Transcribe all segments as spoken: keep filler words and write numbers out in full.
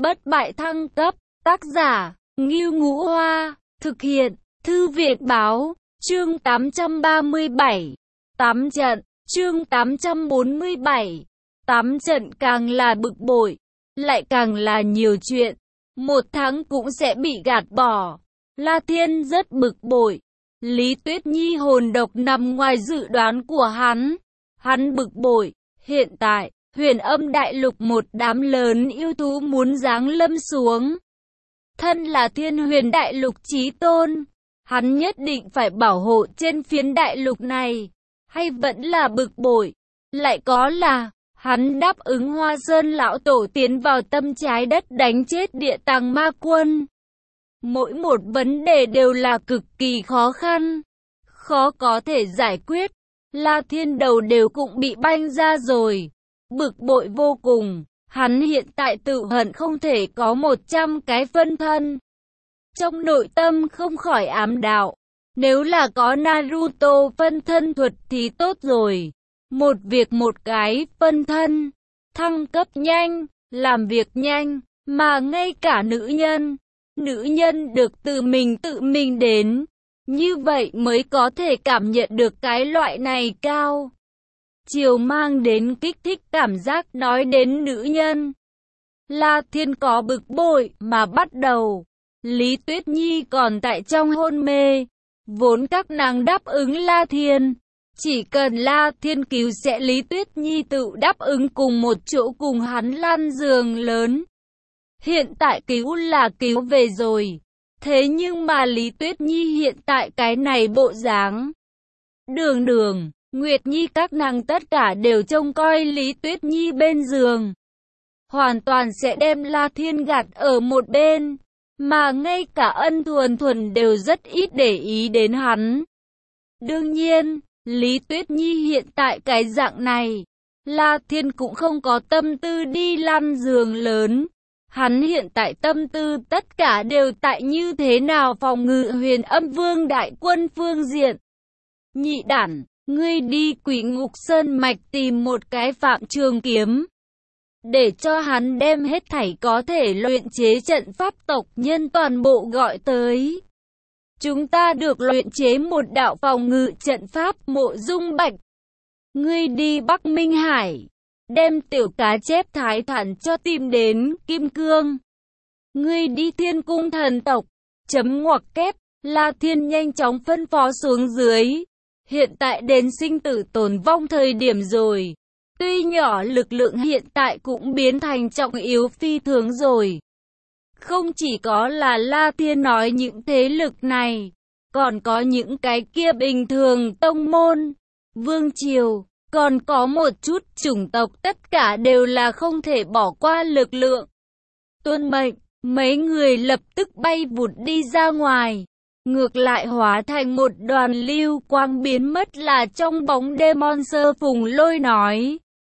bất bại thăng cấp, tác giả, Ngưu Ngũ Hoa, thực hiện, Thư viện Báo, chương tám trăm ba mươi bảy, tám trận, chương tám trăm bốn mươi bảy, tám trận càng là bực bội, lại càng là nhiều chuyện, một tháng cũng sẽ bị gạt bỏ. La Thiên rất bực bội, Lý Tuyết Nhi hồn độc nằm ngoài dự đoán của hắn, hắn bực bội, hiện tại, Huyền Âm Đại Lục một đám lớn yêu thú muốn giáng lâm xuống. Thân là Thiên Huyền Đại Lục chí tôn, hắn nhất định phải bảo hộ trên phiến đại lục này, hay vẫn là bực bội, lại có là, hắn đáp ứng Hoa Sơn lão tổ tiến vào tâm trái đất đánh chết Địa Tàng Ma Quân. Mỗi một vấn đề đều là cực kỳ khó khăn, khó có thể giải quyết, La Thiên đầu đều cũng bị banh ra rồi, bực bội vô cùng, hắn hiện tại tự hận không thể có một trăm cái phân thân. Trong nội tâm không khỏi ám đạo, nếu là có Naruto phân thân thuật thì tốt rồi, một việc một cái phân thân, thăng cấp nhanh, làm việc nhanh, mà ngay cả nữ nhân, nữ nhân được từ mình tự mình đến, như vậy mới có thể cảm nhận được cái loại này cao. Chiều mang đến kích thích cảm giác nói đến nữ nhân. La Thiên có bực bội mà bắt đầu. Lý Tuyết Nhi còn tại trong hôn mê. Vốn các nàng đáp ứng La Thiên. Chỉ cần La Thiên cứu sẽ Lý Tuyết Nhi tự đáp ứng cùng một chỗ cùng hắn lăn giường lớn. Hiện tại cứu là cứu về rồi. Thế nhưng mà Lý Tuyết Nhi hiện tại cái này bộ dáng. Đường đường, Nguyệt Nhi các nàng tất cả đều trông coi Lý Tuyết Nhi bên giường. Hoàn toàn sẽ đem La Thiên gạt ở một bên. Mà ngay cả Ân Thuần Thuần đều rất ít để ý đến hắn. Đương nhiên, Lý Tuyết Nhi hiện tại cái dạng này, La Thiên cũng không có tâm tư đi lăn giường lớn. Hắn hiện tại tâm tư tất cả đều tại như thế nào phòng ngự Huyền Âm Vương đại quân phương diện. Nhị đản, ngươi đi Quỷ Ngục Sơn mạch tìm một cái Phạm Trường Kiếm, để cho hắn đem hết thảy có thể luyện chế trận pháp tộc nhân toàn bộ gọi tới. Chúng ta được luyện chế một đạo phòng ngự trận pháp Mộ Dung Bạch. Ngươi đi Bắc Minh Hải, đem tiểu cá chép Thái Thản cho tìm đến Kim Cương. Ngươi đi Thiên Cung thần tộc, chấm ngoặc kép, La Thiên nhanh chóng phân phó xuống dưới. Hiện tại đến sinh tử tồn vong thời điểm rồi. Tuy nhỏ lực lượng hiện tại cũng biến thành trọng yếu phi thường rồi. Không chỉ có là La Thiên nói những thế lực này, còn có những cái kia bình thường tông môn, vương triều, còn có một chút chủng tộc tất cả đều là không thể bỏ qua lực lượng. Tuân mệnh, mấy người lập tức bay vụt đi ra ngoài. Ngược lại hóa thành một đoàn lưu quang biến mất là trong bóng đêm. Monster Phùng Lôi nói.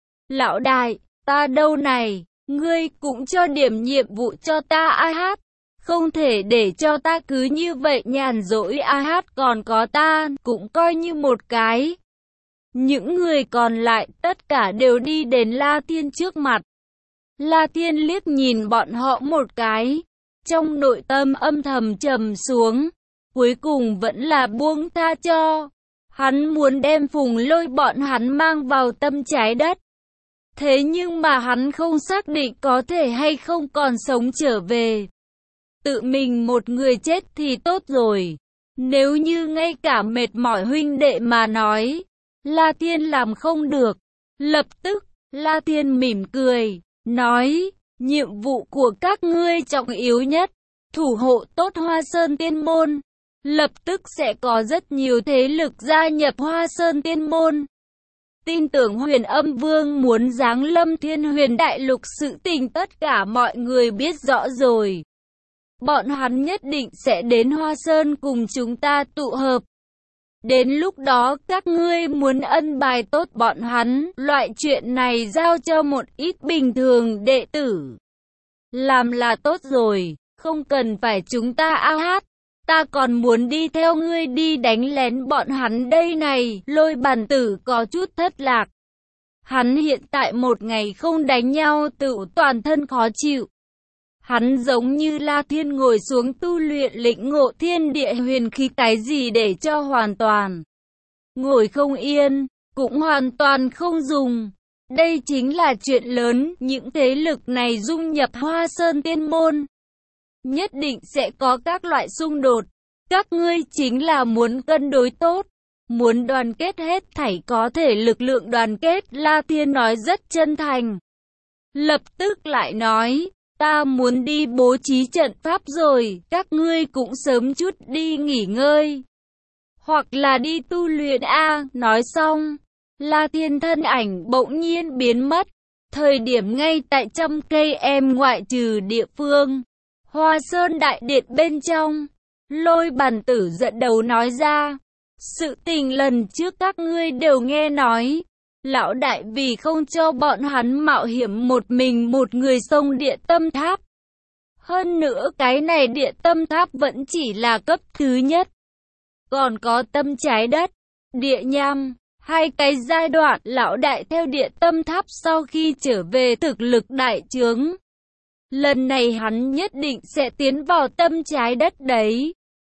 Lão đại, ta đâu này, ngươi cũng cho điểm nhiệm vụ cho ta a hát. Không thể để cho ta cứ như vậy nhàn rỗi a hát, còn có ta, cũng coi như một cái. Những người còn lại tất cả đều đi đến La Thiên trước mặt. La Thiên liếc nhìn bọn họ một cái, trong nội tâm âm thầm trầm xuống. Cuối cùng vẫn là buông tha cho. Hắn muốn đem Phùng Lôi bọn hắn mang vào tâm trái đất. Thế nhưng mà hắn không xác định có thể hay không còn sống trở về. Tự mình một người chết thì tốt rồi. Nếu như ngay cả mệt mỏi huynh đệ mà nói, La Thiên làm không được. Lập tức, La Thiên mỉm cười, nói, nhiệm vụ của các ngươi trọng yếu nhất, thủ hộ tốt Hoa Sơn Tiên Môn. Lập tức sẽ có rất nhiều thế lực gia nhập Hoa Sơn Tiên Môn. Tin tưởng Huyền Âm Vương muốn giáng lâm Thiên Huyền Đại Lục, sự tình tất cả mọi người biết rõ rồi. Bọn hắn nhất định sẽ đến Hoa Sơn cùng chúng ta tụ hợp. Đến lúc đó các ngươi muốn ân bài tốt bọn hắn, loại chuyện này giao cho một ít bình thường đệ tử. Làm là tốt rồi, không cần phải chúng ta a hát. Ta còn muốn đi theo ngươi đi đánh lén bọn hắn đây này. Lôi Bàn Tử có chút thất lạc. Hắn hiện tại một ngày không đánh nhau tự toàn thân khó chịu. Hắn giống như La Thiên ngồi xuống tu luyện lĩnh ngộ thiên địa huyền khí, cái gì để cho hoàn toàn ngồi không yên, cũng hoàn toàn không dùng. Đây chính là chuyện lớn, những thế lực này dung nhập Hoa Sơn Tiên Môn, nhất định sẽ có các loại xung đột. Các ngươi chính là muốn cân đối tốt, muốn đoàn kết hết thảy có thể lực lượng đoàn kết. La Thiên nói rất chân thành. Lập tức lại nói, ta muốn đi bố trí trận pháp rồi, các ngươi cũng sớm chút đi nghỉ ngơi, hoặc là đi tu luyện a. Nói xong, La Thiên thân ảnh bỗng nhiên biến mất. Thời điểm ngay tại trăm cây em ngoại trừ địa phương Hoa Sơn Đại Điện bên trong, Lôi Bàn Tử giận đầu nói ra, sự tình lần trước các ngươi đều nghe nói, lão đại vì không cho bọn hắn mạo hiểm một mình một người xông địa tâm tháp. Hơn nữa cái này địa tâm tháp vẫn chỉ là cấp thứ nhất, còn có tâm trái đất, địa nham, hai cái giai đoạn. Lão đại theo địa tâm tháp sau khi trở về thực lực đại trướng, lần này hắn nhất định sẽ tiến vào tâm trái đất đấy.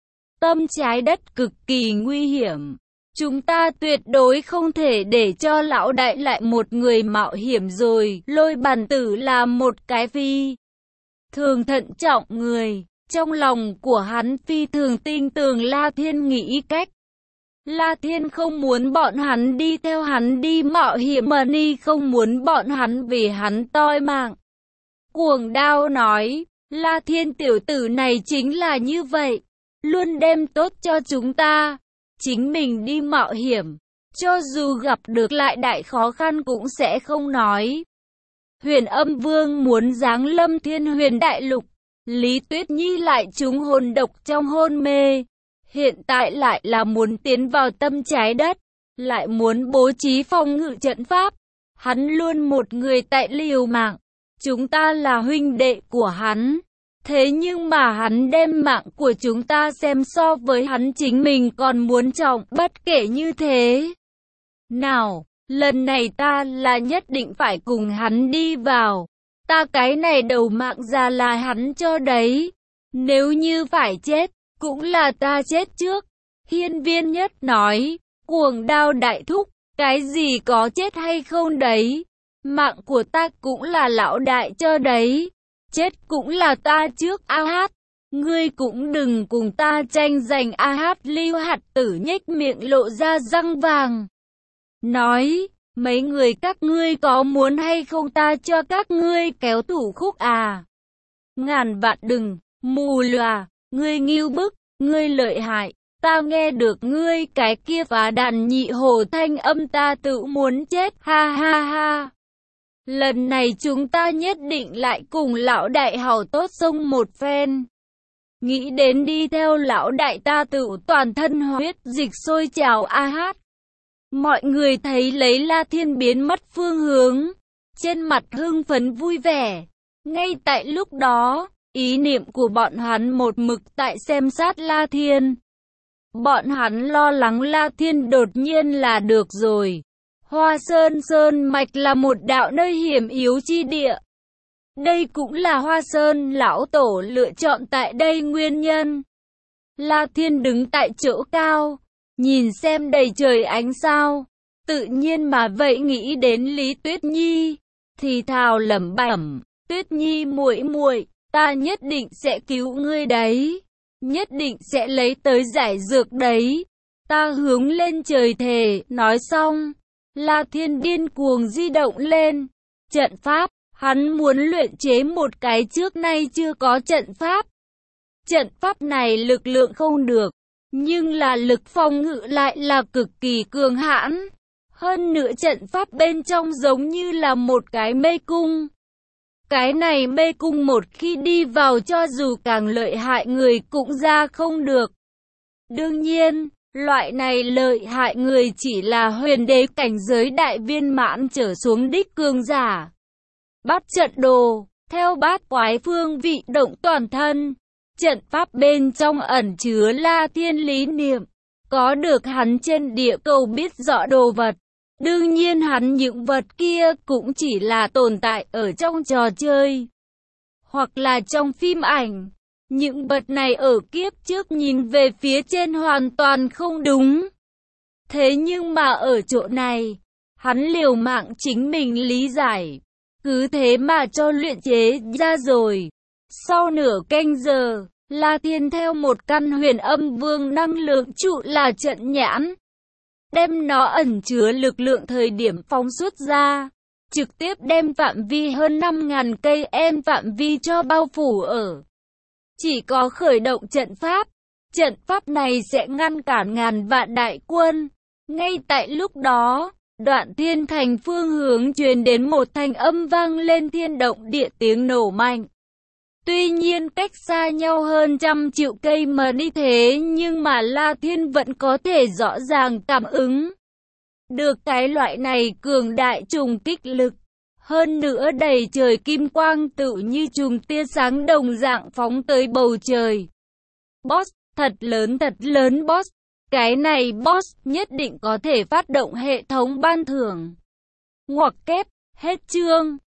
Tâm trái đất cực kỳ nguy hiểm, chúng ta tuyệt đối không thể để cho lão đại lại một người mạo hiểm rồi. Lôi Bàn Tử là một cái phi thường thận trọng người, trong lòng của hắn phi thường tin tưởng La Thiên nghĩ cách. La Thiên không muốn bọn hắn đi theo hắn đi mạo hiểm, mà ni không muốn bọn hắn vì hắn toi mạng. Cuồng Đao nói, La Thiên tiểu tử này chính là như vậy, luôn đem tốt cho chúng ta, chính mình đi mạo hiểm, cho dù gặp được lại đại khó khăn cũng sẽ không nói. Huyền Âm Vương muốn giáng lâm Thiên Huyền Đại Lục, Lý Tuyết Nhi lại trúng hồn độc trong hôn mê, hiện tại lại là muốn tiến vào tâm trái đất, lại muốn bố trí phòng ngự trận pháp. Hắn luôn một người tại liều mạng, chúng ta là huynh đệ của hắn, thế nhưng mà hắn đem mạng của chúng ta xem so với hắn chính mình còn muốn trọng. Bất kể như thế nào, lần này ta là nhất định phải cùng hắn đi vào, ta cái này đầu mạng già là hắn cho đấy, nếu như phải chết, cũng là ta chết trước. Hiên Viên Nhất nói, Cuồng Đao đại thúc, cái gì có chết hay không đấy, mạng của ta cũng là lão đại cho đấy, chết cũng là ta trước. A Hát, ngươi cũng đừng cùng ta tranh giành. A Hát. Lưu Hạt Tử nhếch miệng lộ ra răng vàng, nói, mấy người các ngươi có muốn hay không ta cho các ngươi kéo thủ khúc à? Ngàn vạn đừng, mù lòa, ngươi nghiêu bức, ngươi lợi hại, ta nghe được ngươi cái kia phá đàn nhị hồ thanh âm ta tự muốn chết, ha ha ha. Lần này chúng ta nhất định lại cùng lão đại hảo tốt sông một phen. Nghĩ đến đi theo lão đại ta tự toàn thân huyết dịch sôi trào. A Hát. Mọi người thấy lấy La Thiên biến mất phương hướng, trên mặt hưng phấn vui vẻ. Ngay tại lúc đó, ý niệm của bọn hắn một mực tại xem sát La Thiên. Bọn hắn lo lắng La Thiên đột nhiên là được rồi. Hoa Sơn Sơn Mạch là một đạo nơi hiểm yếu chi địa. Đây cũng là Hoa Sơn lão tổ lựa chọn tại đây nguyên nhân. La Thiên đứng tại chỗ cao, nhìn xem đầy trời ánh sao, tự nhiên mà vậy nghĩ đến Lý Tuyết Nhi, thì thào lẩm bẩm, Tuyết Nhi muội muội, ta nhất định sẽ cứu ngươi đấy, nhất định sẽ lấy tới giải dược đấy, ta hướng lên trời thề. Nói xong, La Thiên điên cuồng di động lên, trận pháp, hắn muốn luyện chế một cái trước nay chưa có trận pháp. Trận pháp này lực lượng không được, nhưng là lực phòng ngự lại là cực kỳ cường hãn. Hơn nữa trận pháp bên trong giống như là một cái mê cung. Cái này mê cung một khi đi vào cho dù càng lợi hại người cũng ra không được. Đương nhiên, loại này lợi hại người chỉ là huyền đế cảnh giới đại viên mãn trở xuống đích cường giả. Bát trận đồ, theo bát quái phương vị động toàn thân. Trận pháp bên trong ẩn chứa La Thiên lý niệm, có được hắn trên địa cầu biết rõ đồ vật. Đương nhiên hắn những vật kia cũng chỉ là tồn tại ở trong trò chơi. hoặc là trong phim ảnh. Những bật này ở kiếp trước nhìn về phía trên hoàn toàn không đúng. Thế nhưng mà ở chỗ này, hắn liều mạng chính mình lý giải. Cứ thế mà cho luyện chế ra rồi. Sau nửa canh giờ, La Thiên theo một căn huyền âm vương năng lượng trụ là trận nhãn. Đem nó ẩn chứa lực lượng thời điểm phóng xuất ra. Trực tiếp đem phạm vi hơn năm nghìn cây em phạm vi cho bao phủ ở. Chỉ có khởi động trận pháp. Trận pháp này sẽ ngăn cản ngàn vạn đại quân. Ngay tại lúc đó, Đoạn Thiên Thành phương hướng truyền đến một thanh âm vang lên thiên động địa tiếng nổ mạnh. Tuy nhiên cách xa nhau hơn trăm triệu cây mà đi thế nhưng mà La Thiên vẫn có thể rõ ràng cảm ứng được cái loại này cường đại trùng kích lực. Hơn nữa đầy trời kim quang tự như chùm tia sáng đồng dạng phóng tới bầu trời. Boss, thật lớn thật lớn boss. Cái này boss nhất định có thể phát động hệ thống ban thưởng. Ngoặc kép, hết chương.